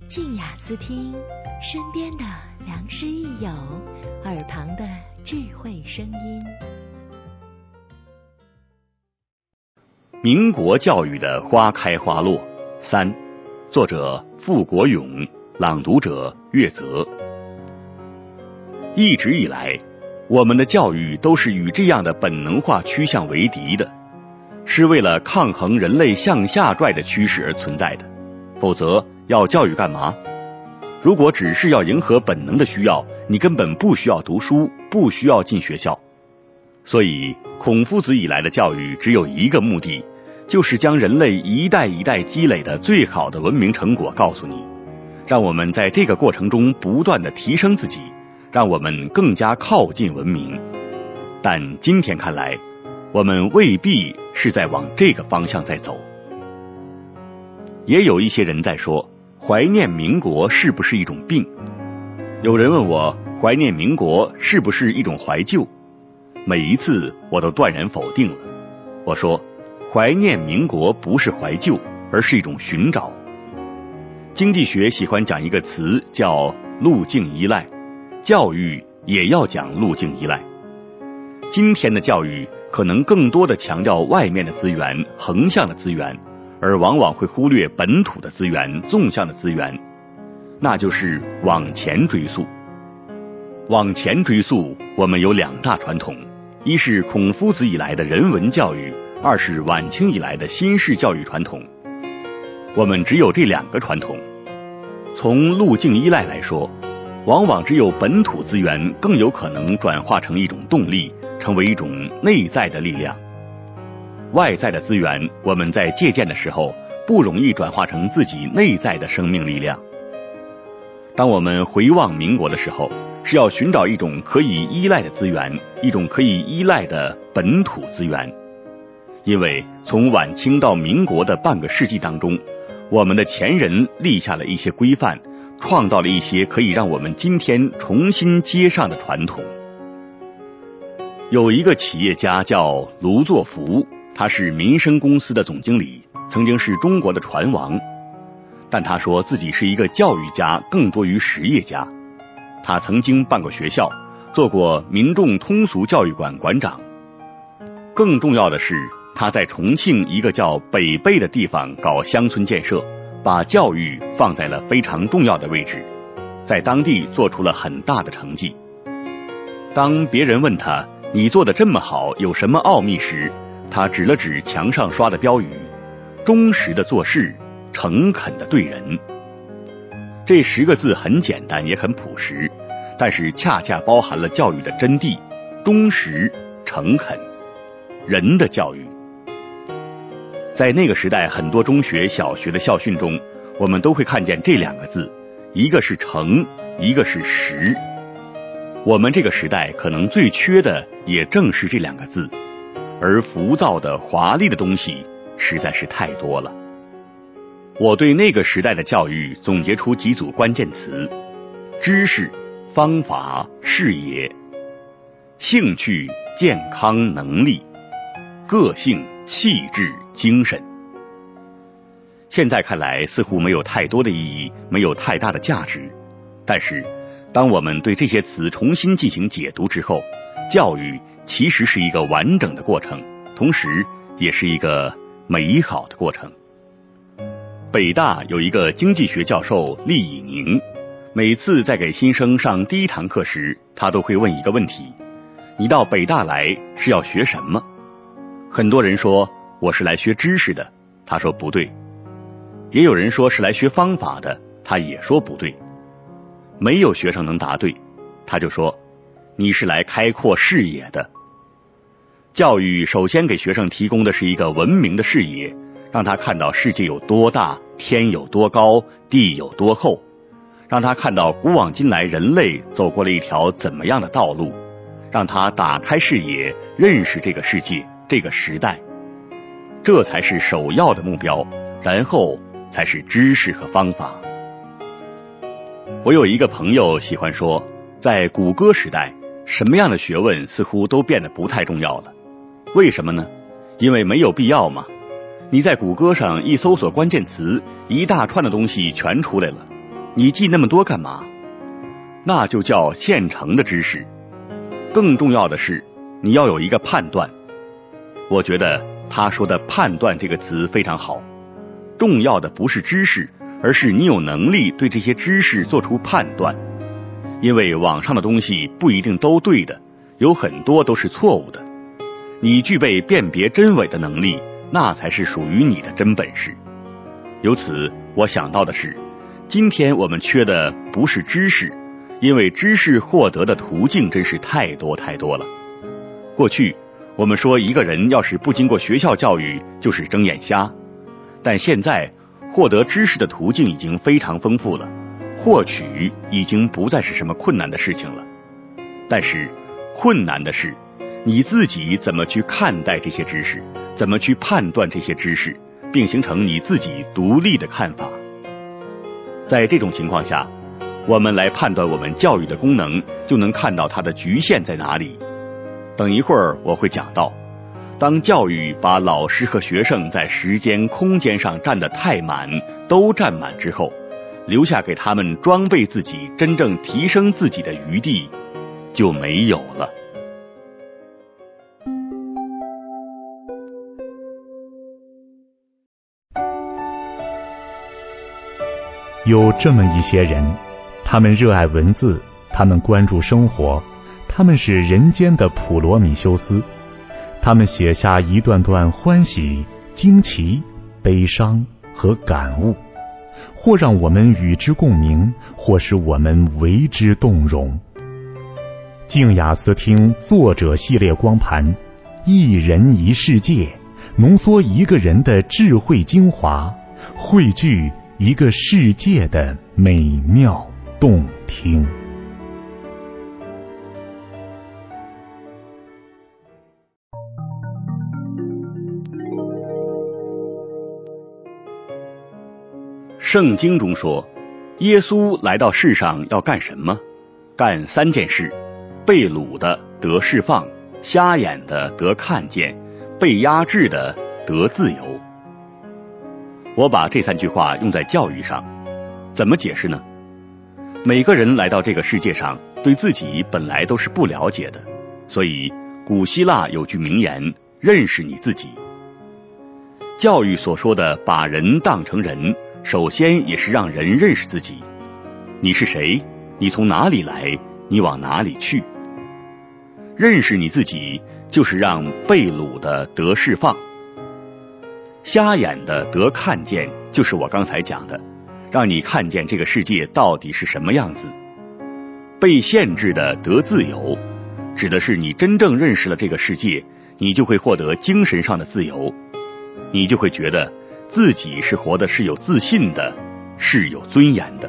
静雅思听，身边的良师益友，耳旁的智慧声音。 民国教育的花开花落3，作者傅国勇，朗读者岳泽。一直以来，我们的教育都是与这样的本能化趋向为敌的，是为了抗衡人类向下拽的趋势而存在的，否则要教育干嘛？如果只是要迎合本能的需要，你根本不需要读书，不需要进学校。所以孔夫子以来的教育只有一个目的，就是将人类一代一代积累的最好的文明成果告诉你，让我们在这个过程中不断地提升自己，让我们更加靠近文明。但今天看来，我们未必是在往这个方向在走。也有一些人在说，怀念民国是不是一种病？有人问我，怀念民国是不是一种怀旧？每一次我都断然否定了。我说，怀念民国不是怀旧，而是一种寻找。经济学喜欢讲一个词叫路径依赖，教育也要讲路径依赖。今天的教育可能更多的强调外面的资源，横向的资源，而往往会忽略本土的资源，纵向的资源，那就是往前追溯。往前追溯，我们有2大传统，一是孔夫子以来的人文教育，二是晚清以来的新式教育传统。我们只有这2个传统。从路径依赖来说，往往只有本土资源更有可能转化成一种动力，成为一种内在的力量。外在的资源，我们在借鉴的时候不容易转化成自己内在的生命力量。当我们回望民国的时候，是要寻找一种可以依赖的资源，一种可以依赖的本土资源。因为从晚清到民国的半个世纪当中，我们的前人立下了一些规范，创造了一些可以让我们今天重新接上的传统。有一个企业家叫卢作孚，他是民生公司的总经理，曾经是中国的船王。但他说自己是一个教育家，更多于实业家。他曾经办过学校，做过民众通俗教育馆馆长。更重要的是，他在重庆一个叫北碚的地方搞乡村建设，把教育放在了非常重要的位置，在当地做出了很大的成绩。当别人问他，你做得这么好，有什么奥秘时，他指了指墙上刷的标语：忠实的做事，诚恳的对人。这10个字很简单也很朴实，但是恰恰包含了教育的真谛：忠实、诚恳，人的教育。在那个时代，很多中学、小学的校训中，我们都会看见这2个字，一个是诚，一个是实。我们这个时代可能最缺的也正是这2个字，而浮躁的华丽的东西实在是太多了。我对那个时代的教育总结出几组关键词：知识、方法、视野、兴趣、健康、能力、个性、气质、精神。现在看来似乎没有太多的意义，没有太大的价值，但是当我们对这些词重新进行解读之后，教育其实是一个完整的过程，同时也是一个美好的过程。北大有一个经济学教授厉以宁，每次在给新生上第1堂课时，他都会问一个问题：你到北大来是要学什么？很多人说我是来学知识的，他说不对。也有人说是来学方法的，他也说不对。没有学生能答对，他就说你是来开阔视野的。教育首先给学生提供的是一个文明的视野，让他看到世界有多大，天有多高，地有多厚，让他看到古往今来人类走过了一条怎么样的道路，让他打开视野，认识这个世界，这个时代。这才是首要的目标，然后才是知识和方法。我有一个朋友喜欢说，在谷歌时代，什么样的学问似乎都变得不太重要了。为什么呢？因为没有必要嘛。你在谷歌上一搜索关键词，一大串的东西全出来了， 你记那么多干嘛？那就叫现成的知识。更重要的是，你要有一个判断。我觉得他说的判断这个词非常好。重要的不是知识，而是你有能力对这些知识做出判断。因为网上的东西不一定都对的，有很多都是错误的。你具备辨别真伪的能力，那才是属于你的真本事。由此我想到的是，今天我们缺的不是知识，因为知识获得的途径真是太多太多了。过去我们说一个人要是不经过学校教育就是睁眼瞎，但现在获得知识的途径已经非常丰富了，获取已经不再是什么困难的事情了。但是困难的是你自己怎么去看待这些知识，怎么去判断这些知识，并形成你自己独立的看法。在这种情况下，我们来判断我们教育的功能，就能看到它的局限在哪里。等一会儿我会讲到，当教育把老师和学生在时间空间上占得太满，都占满之后，留下给他们装备自己、真正提升自己的余地就没有了。 有这么一些人，他们热爱文字，他们关注生活，他们是人间的普罗米修斯，他们写下一段段欢喜、惊奇、悲伤和感悟，或让我们与之共鸣，或使我们为之动容。静雅思听作者系列光盘，一人一世界，浓缩一个人的智慧精华，汇聚一个世界的美妙动听。 圣经中说，耶稣来到世上要干什么？干3件事：被掳的得释放，瞎眼的得看见，被压制的得自由。我把这3句话用在教育上，怎么解释呢？每个人来到这个世界上，对自己本来都是不了解的，所以古希腊有句名言，认识你自己。教育所说的把人当成人，首先也是让人认识自己。你是谁？你从哪里来？你往哪里去？认识你自己，就是让被掳的得释放，瞎眼的得看见，就是我刚才讲的，让你看见这个世界到底是什么样子。被限制的得自由，指的是你真正认识了这个世界，你就会获得精神上的自由，你就会觉得自己是活的是有自信的，是有尊严的。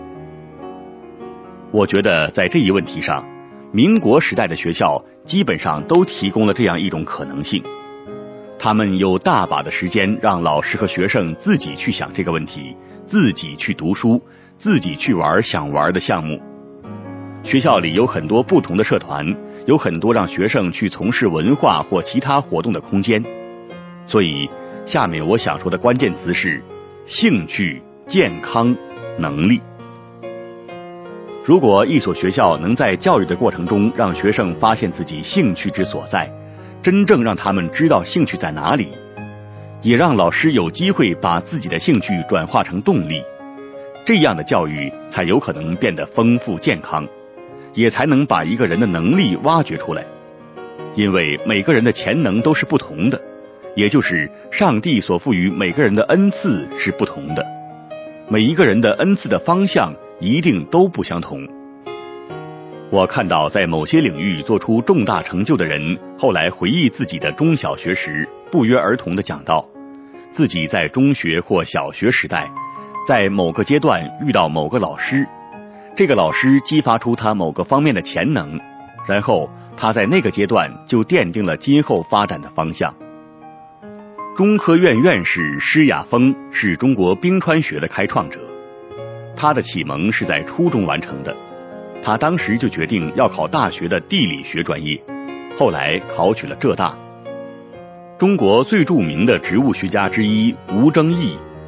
我觉得在这一问题上，民国时代的学校基本上都提供了这样一种可能性。他们有大把的时间让老师和学生自己去想这个问题，自己去读书，自己去玩想玩的项目。学校里有很多不同的社团，有很多让学生去从事文化或其他活动的空间。所以下面我想说的关键词是兴趣、健康、能力。如果一所学校能在教育的过程中让学生发现自己兴趣之所在，真正让他们知道兴趣在哪里，也让老师有机会把自己的兴趣转化成动力，这样的教育才有可能变得丰富健康，也才能把一个人的能力挖掘出来。因为每个人的潜能都是不同的，也就是上帝所赋予每个人的恩赐是不同的，每一个人的恩赐的方向一定都不相同。我看到在某些领域做出重大成就的人，后来回忆自己的中小学时，不约而同地讲到，自己在中学或小学时代，在某个阶段遇到某个老师，这个老师激发出他某个方面的潜能，然后他在那个阶段就奠定了今后发展的方向。中科院院士施亚峰是中国冰川学的开创者，他的启蒙是在初中完成的，他当时就决定要考大学的地理学专业，后来考取了浙大。中国最著名的植物学家之一吴正义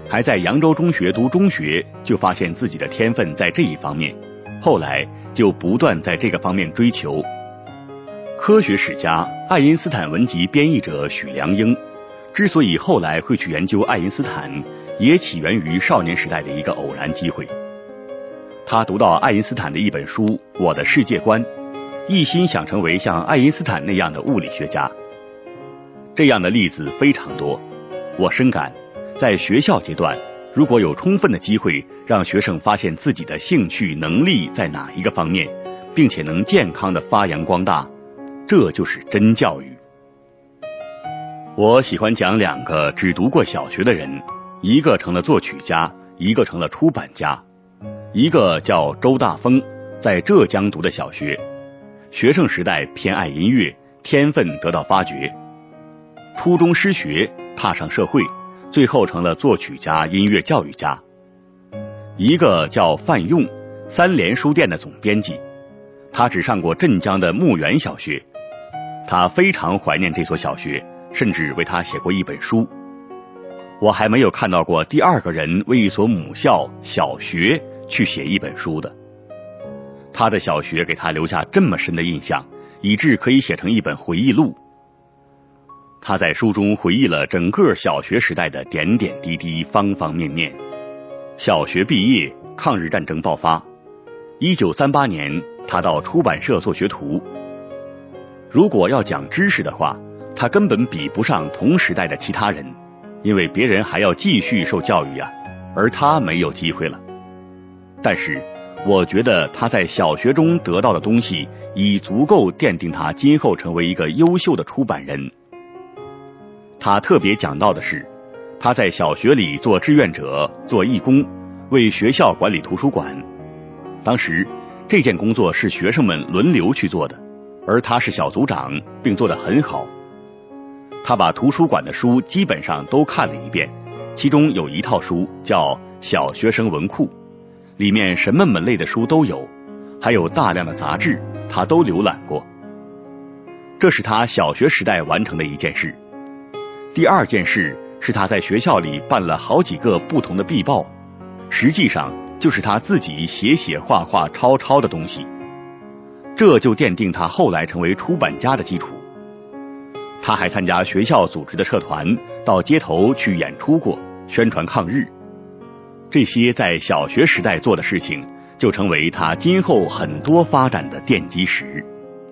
还在扬州中学读中学，就发现自己的天分在这一方面，后来就不断在这个方面追求。科学史家、爱因斯坦文集编译者许良英，之所以后来会去研究爱因斯坦，也起源于少年时代的一个偶然机会。他读到爱因斯坦的一本书《我的世界观》，一心想成为像爱因斯坦那样的物理学家。这样的例子非常多，我深感在学校阶段，如果有充分的机会让学生发现自己的兴趣能力在哪一个方面，并且能健康的发扬光大，这就是真教育。我喜欢讲2个只读过小学的人，一个成了作曲家，一个成了出版家。一个叫周大峰，在浙江读的小学，学生时代偏爱音乐，天分得到发掘。初中失学，踏上社会，最后成了作曲家、音乐教育家。一个叫范用，3联书店的总编辑，他只上过镇江的牧原小学，他非常怀念这所小学，甚至为他写过一本书。我还没有看到过第2个人为一所母校小学去写一本书的。他的小学给他留下这么深的印象，以致可以写成一本回忆录。他在书中回忆了整个小学时代的点点滴滴、方方面面。小学毕业，抗日战争爆发。1938年，他到出版社做学徒。如果要讲知识的话，他根本比不上同时代的其他人，因为别人还要继续受教育呀，而他没有机会了。但是我觉得他在小学中得到的东西已足够奠定他今后成为一个优秀的出版人。他特别讲到的是，他在小学里做志愿者、做义工，为学校管理图书馆。当时这件工作是学生们轮流去做的，而他是小组长，并做得很好。他把图书馆的书基本上都看了一遍，其中有一套书叫《小学生文库》，里面什么门类的书都有，还有大量的杂志，他都浏览过。这是他小学时代完成的一件事。第2件事是他在学校里办了好几个不同的壁报，实际上就是他自己写画画抄的东西，这就奠定他后来成为出版家的基础。他还参加学校组织的社团，到街头去演出过，宣传抗日。这些在小学时代做的事情，就成为他今后很多发展的奠基石。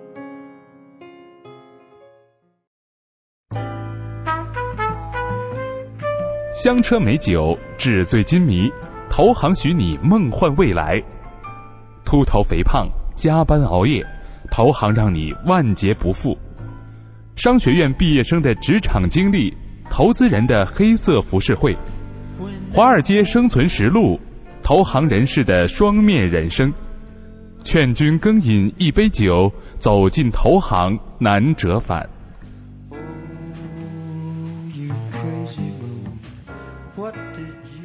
香车美酒，纸醉金迷，投行许你梦幻未来。秃头肥胖，加班熬夜，投行让你万劫不复。商学院毕业生的职场经历，投资人的黑色浮世绘，华尔街生存实录，投行人士的双面人生。劝君更饮一杯酒，走进投行难折返。 Oh, you crazy moon, what did you